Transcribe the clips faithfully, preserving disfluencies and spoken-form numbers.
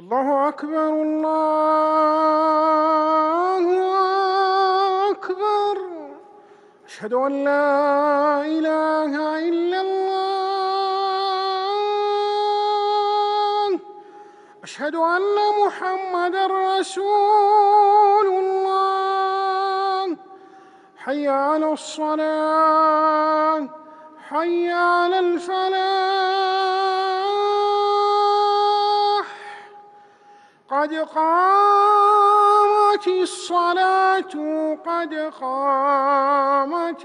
الله أكبر الله أكبر. أشهد أن لا إله إلا الله. أشهد أن محمدًا رسول الله. حي على الصلاة، حي على الفلاح. قد قامت الصلاة، قد قامت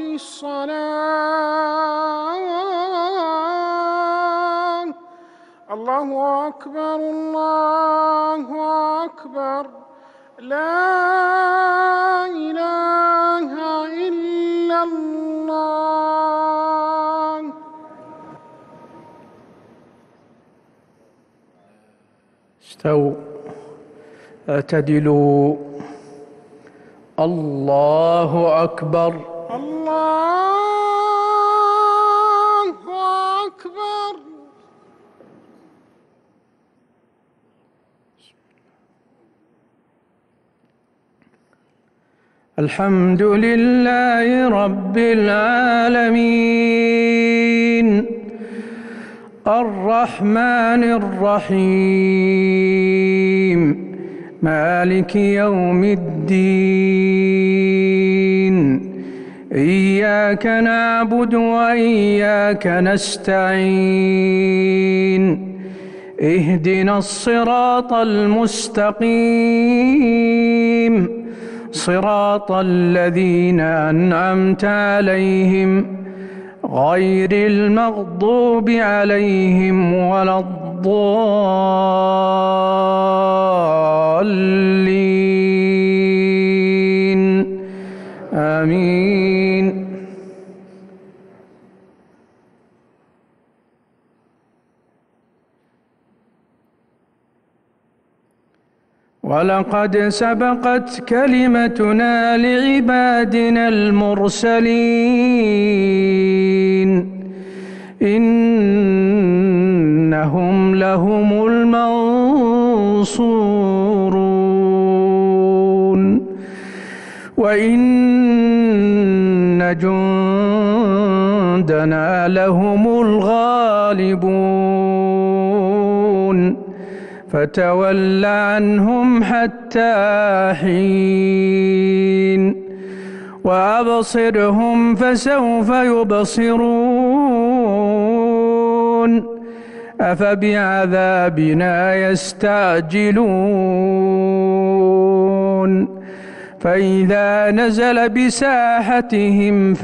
الصلاة. الله أكبر الله أكبر. لا إله إلا الله. استووا اعتدلوا. الله أكبر الله أكبر. الحمد لله رب العالمين الرحمن الرحيم مالك يوم الدين. إياك نعبد وإياك نستعين. اهدنا الصراط المستقيم صراط الذين أنعمت عليهم غير المغضوب عليهم ولا الضالين. آمين. ولقد سبقت كلمتنا لعبادنا المرسلين إنهم لهم المنصورون وإن جندنا لهم الغالبون. فتول عنهم حتى حين وأبصرهم فسوف يبصرون. أفبعذابنا يستعجلون. فإذا نزل بساحتهم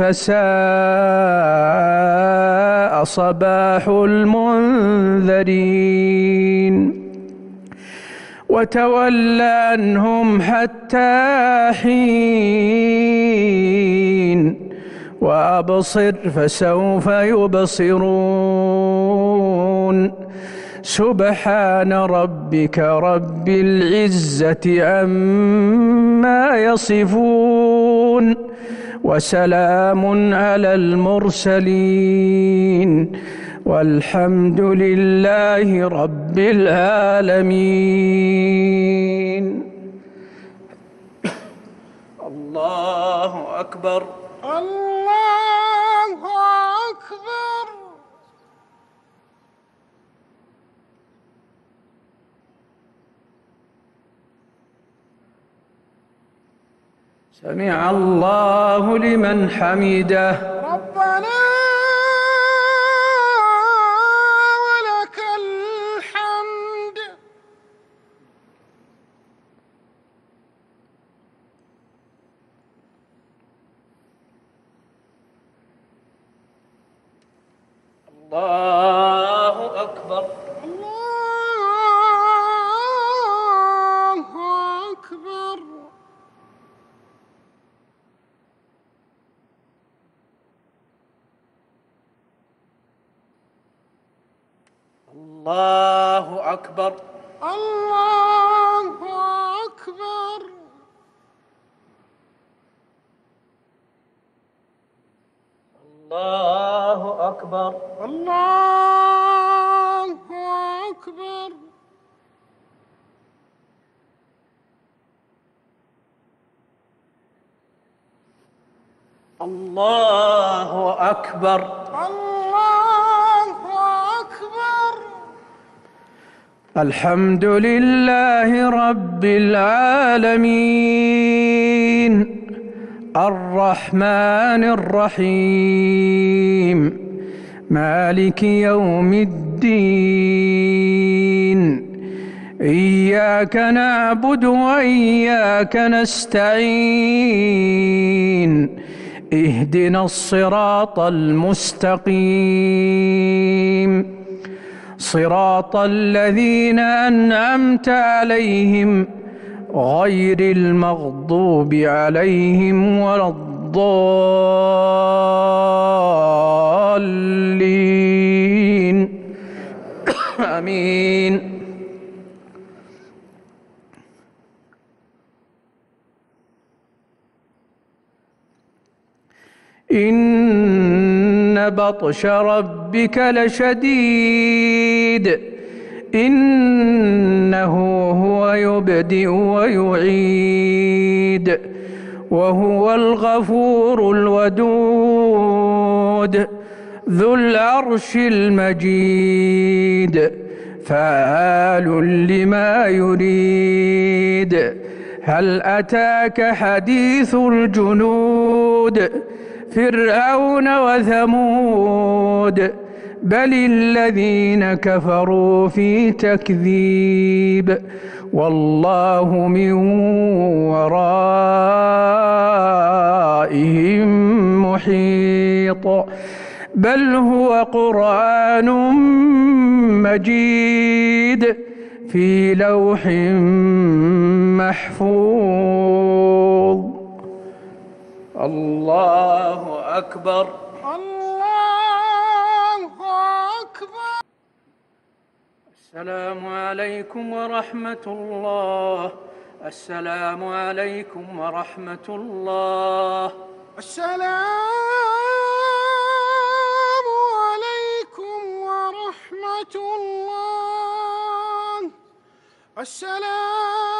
فساء صباح المنذرين. وتول عنهم حتى حين وأبصر فسوف يبصرون. سبحان ربك رب العزة عما يصفون وسلام على المرسلين والحمد لله رب العالمين. الله أكبر الله أكبر. سمع الله لمن حمده. ربنا ولك الحمد. الله أكبر الله أكبر. الله أكبر الله أكبر. الله أكبر الله أكبر. الله أكبر. الله أكبر. الحمد لله رب العالمين الرحمن الرحيم مالك يوم الدين إياك نعبد وإياك نستعين اهدنا الصراط المستقيم صراط الذين أنعمت عليهم غير المغضوب عليهم ولا الضالين آمين. إن بطش ربك لشديد إنه هو يبدئ ويعيد وهو الغفور الودود ذو العرش المجيد فعال لما يريد. هل أتاك حديث الجنود فرعون وثمود بل الذين كفروا في تكذيب والله من ورائهم محيط بل هو قرآن مجيد في لوح محفوظ. الله أكبر. الله أكبر. السلام عليكم ورحمة الله. السلام عليكم ورحمة الله. السلام عليكم ورحمة الله. السلام